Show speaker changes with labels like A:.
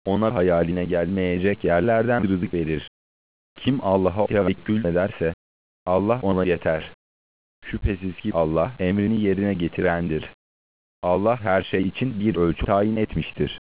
A: ona hayaline gelmeyecek yerlerden rızık verir. Kim Allah'a tevekkül ederse, Allah ona yeter. Şüphesiz ki Allah emrini yerine getirendir. Allah her şey için bir ölçü tayin etmiştir.